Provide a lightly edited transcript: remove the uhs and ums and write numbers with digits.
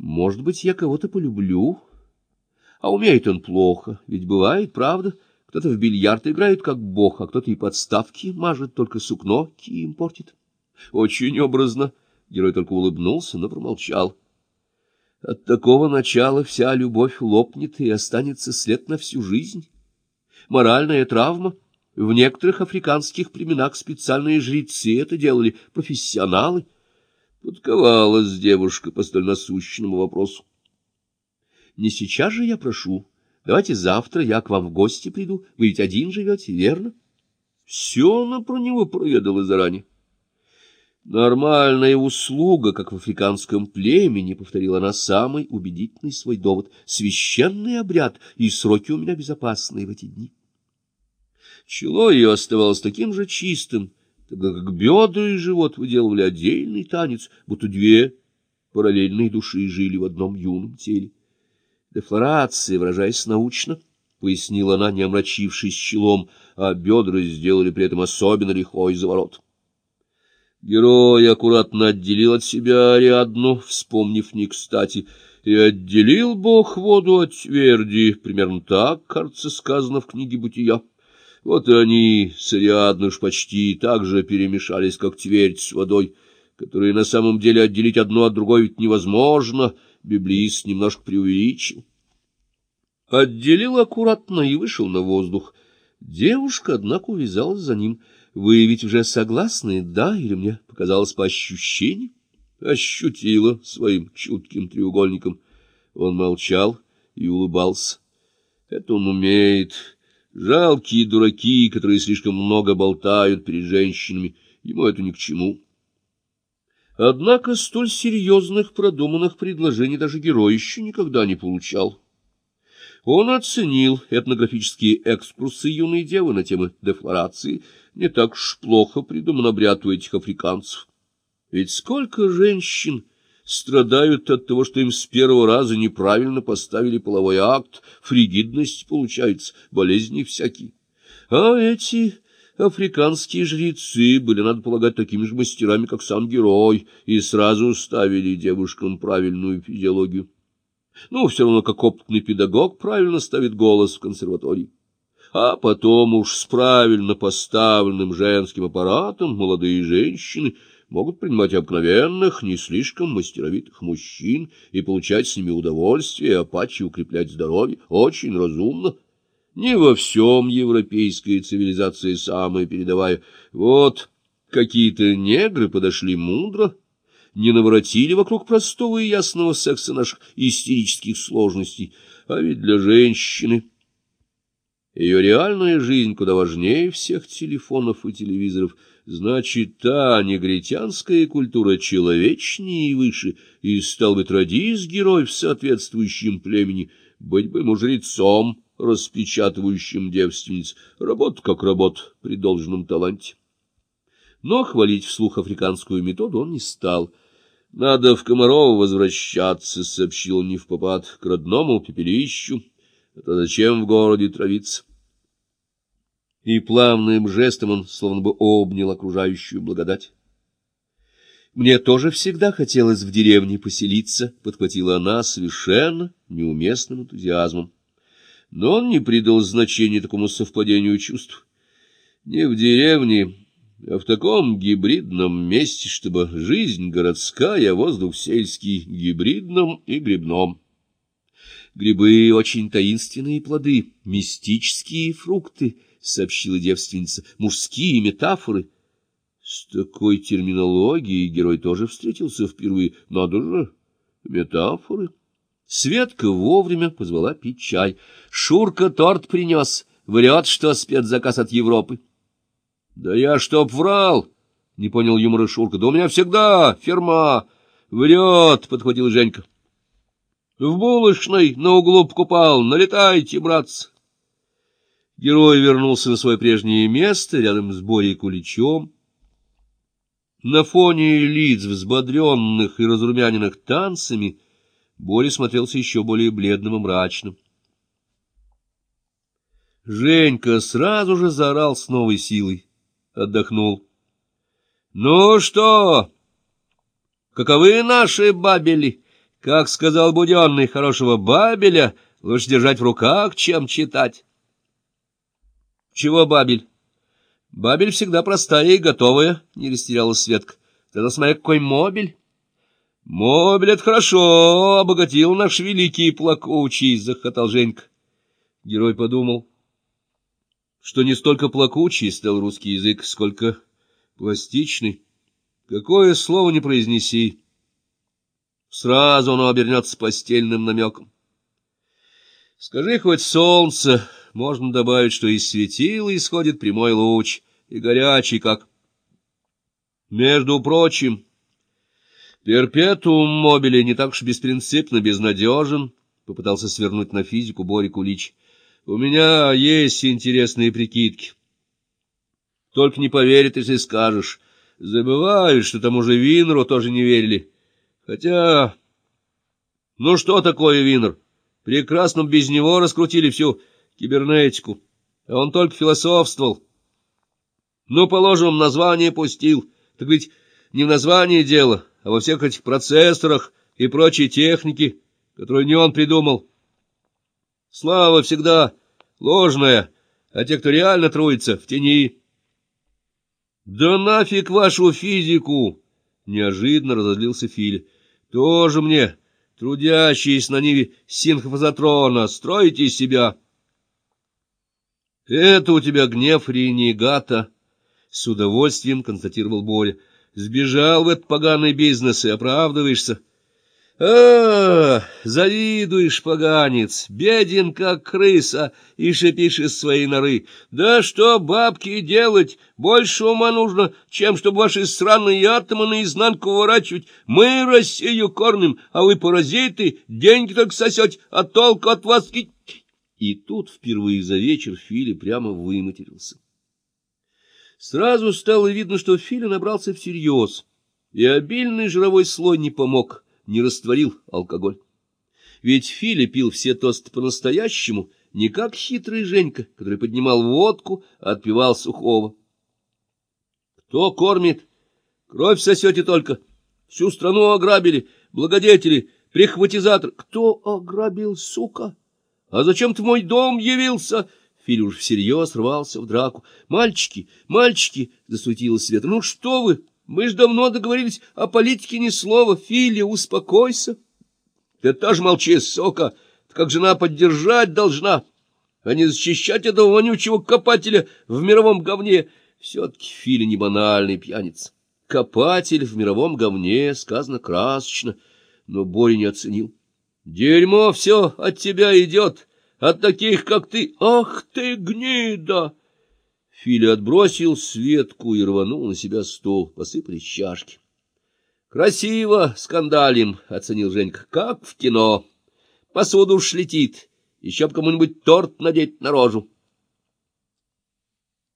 Может быть, я кого-то полюблю, а умеет он плохо, ведь бывает, правда, кто-то в бильярд играет как бог, а кто-то и подставки мажет, только сукно кием портит. Очень образно. Герой только улыбнулся, но промолчал. От такого начала вся любовь лопнет и останется след на всю жизнь. Моральная травма. В некоторых африканских племенах специальные жрецы это делали, профессионалы. Подковалась девушка по столь насущному вопросу. Не сейчас же я прошу. Давайте завтра я к вам в гости приду. Вы ведь один живете, верно? Все она про него проведала заранее. Нормальная услуга, как в африканском племени, повторила она самый убедительный свой довод. Священный обряд, и сроки у меня безопасные в эти дни. Чело ее оставалось таким же чистым, тогда как бедра и живот выделывали отдельный танец, будто две параллельные души жили в одном юном теле. Дефлорация, выражаясь научно, пояснила она, не омрачившись челом, а бедра сделали при этом особенно лихой заворот. Герой аккуратно отделил от себя Ариадну, вспомнив не кстати, и отделил Бог воду от тверди, примерно так, кажется, сказано в книге «Бытия». Вот и они с Ариадной уж почти так же перемешались, как твердь с водой, которые на самом деле отделить одно от другой ведь невозможно, библеист немножко преувеличил. Отделил аккуратно и вышел на воздух. Девушка, однако, увязалась за ним. Вы ведь уже согласны, да, или мне показалось по ощущению? Ощутила своим чутким треугольником. Он молчал и улыбался. Это он умеет. Жалкие дураки, которые слишком много болтают перед женщинами, ему это ни к чему. Однако столь серьезных, продуманных предложений даже герой еще никогда не получал. Он оценил этнографические экскурсы юной девы на темы дефлорации. Не так уж плохо придуман обряд у этих африканцев. Ведь сколько женщин страдают от того, что им с первого раза неправильно поставили половой акт, фригидность получается, болезни всякие. А эти африканские жрецы были, надо полагать, такими же мастерами, как сам герой, и сразу ставили девушкам правильную физиологию. Ну, все равно, как опытный педагог правильно ставит голос в консерватории. А потом уж с правильно поставленным женским аппаратом молодые женщины могут принимать обыкновенных, не слишком мастеровитых мужчин и получать с ними удовольствие, а паче укреплять здоровье. Очень разумно. Не во всем европейская цивилизация самая передовая. Вот какие-то негры подошли мудро, не наворотили вокруг простого и ясного секса наших истерических сложностей. А ведь для женщины ее реальная жизнь куда важнее всех телефонов и телевизоров. Значит, та негритянская культура человечнее и выше, и стал быть, родись герой в соответствующем племени, быть бы ему жрецом, распечатывающим девственниц. Работа как работа при должном таланте. Но хвалить вслух африканскую методу он не стал. «Надо в Комарово возвращаться», — сообщил он невпопад, — «к родному пепелищу. Это зачем в городе травиться?» И плавным жестом он словно бы обнял окружающую благодать. «Мне тоже всегда хотелось в деревне поселиться», — подхватила она совершенно неуместным энтузиазмом. Но он не придал значения такому совпадению чувств. Не в деревне, а в таком гибридном месте, чтобы жизнь городская, а воздух сельский, гибридном и грибном. Грибы — очень таинственные плоды, мистические фрукты, — сообщила девственница, — мужские метафоры. С такой терминологией герой тоже встретился впервые. Надо же, метафоры. Светка вовремя позвала пить чай. Шурка торт принес, врет, что спецзаказ от Европы. — Да я чтоб врал, — не понял юмора Шурка. — Да у меня всегда фирма. — Врет, — подхватил Женька. — В булочной на углу покупал. Налетайте, братцы. Герой вернулся на свое прежнее место рядом с Борей Куличом. На фоне лиц, взбодренных и разрумяненных танцами, Боря смотрелся еще более бледным и мрачным. Женька сразу же заорал с новой силой. Отдохнул. — Ну что, каковы наши бабели? Как сказал Буденный, хорошего бабеля лучше держать в руках, чем читать. Чего бабель? Бабель всегда простая и готовая, не растерялась Светка. Тогда смотри, какой мобиль. Мобиль — это хорошо, обогатил наш великий плакучий, — захотал Женька. Герой подумал, что не столько плакучий стал русский язык, сколько пластичный. Какое слово не произнеси, сразу оно обернется постельным намеком. Скажи хоть солнце, можно добавить, что из светила исходит прямой луч, и горячий, как... Между прочим, перпетуум мобиле не так уж беспринципно безнадежен, — попытался свернуть на физику Боря Кулич. У меня есть интересные прикидки. Только не поверят, если скажешь. Забывают, что тому же Винеру тоже не верили. Хотя... Ну что такое Винер? Прекрасно без него раскрутили всю кибернетику. А он только философствовал. Ну, положим, название пустил. Так ведь не в названии дело, а во всех этих процессорах и прочей технике, которую не он придумал. Слава всегда ложная, а те, кто реально трудится, в тени. Да нафиг вашу физику! Неожиданно разозлился Филя. Тоже мне, трудящиеся на ниве синхрофазотрона, строите из себя. Это у тебя гнев ренегата, с удовольствием констатировал Боря. Сбежал в этот поганый бизнес и оправдываешься. Завидуешь, поганец, беден, как крыса, и шипишь из своей норы. Да что бабки делать? Больше ума нужно, чем чтобы ваши сраные атомы наизнанку выворачивать. Мы Россию кормим, а вы, паразиты, деньги только сосете, а толку от вас... И тут впервые за вечер Филя прямо выматерился. Сразу стало видно, что Филя набрался всерьез, и обильный жировой слой не помог, не растворил алкоголь. Ведь Филя пил все тосты по-настоящему, не как хитрый Женька, который поднимал водку, а отпивал сухого. Кто кормит? Кровь сосете только. Всю страну ограбили, благодетели, прихватизатор. Кто ограбил, сука? А зачем ты в мой дом явился? Филя уж всерьез рвался в драку. Мальчики, мальчики, засуетилась Света. Ну что вы? Мы ж давно договорились о политике ни слова. Филя, успокойся. Ты тоже молчи, сока. Ты как жена поддержать должна, а не защищать этого вонючего копателя в мировом говне. Все-таки Филя не банальный пьяница. Копатель в мировом говне, сказано красочно, но Боря не оценил. Дерьмо все от тебя идет, от таких, как ты. Ах ты, гнида! Филя отбросил Светку и рванул на себя стол. Посыпались чашки. — Красиво скандалим, — оценил Женька, — как в кино. Посуда уж летит. Еще б кому-нибудь торт надеть на рожу.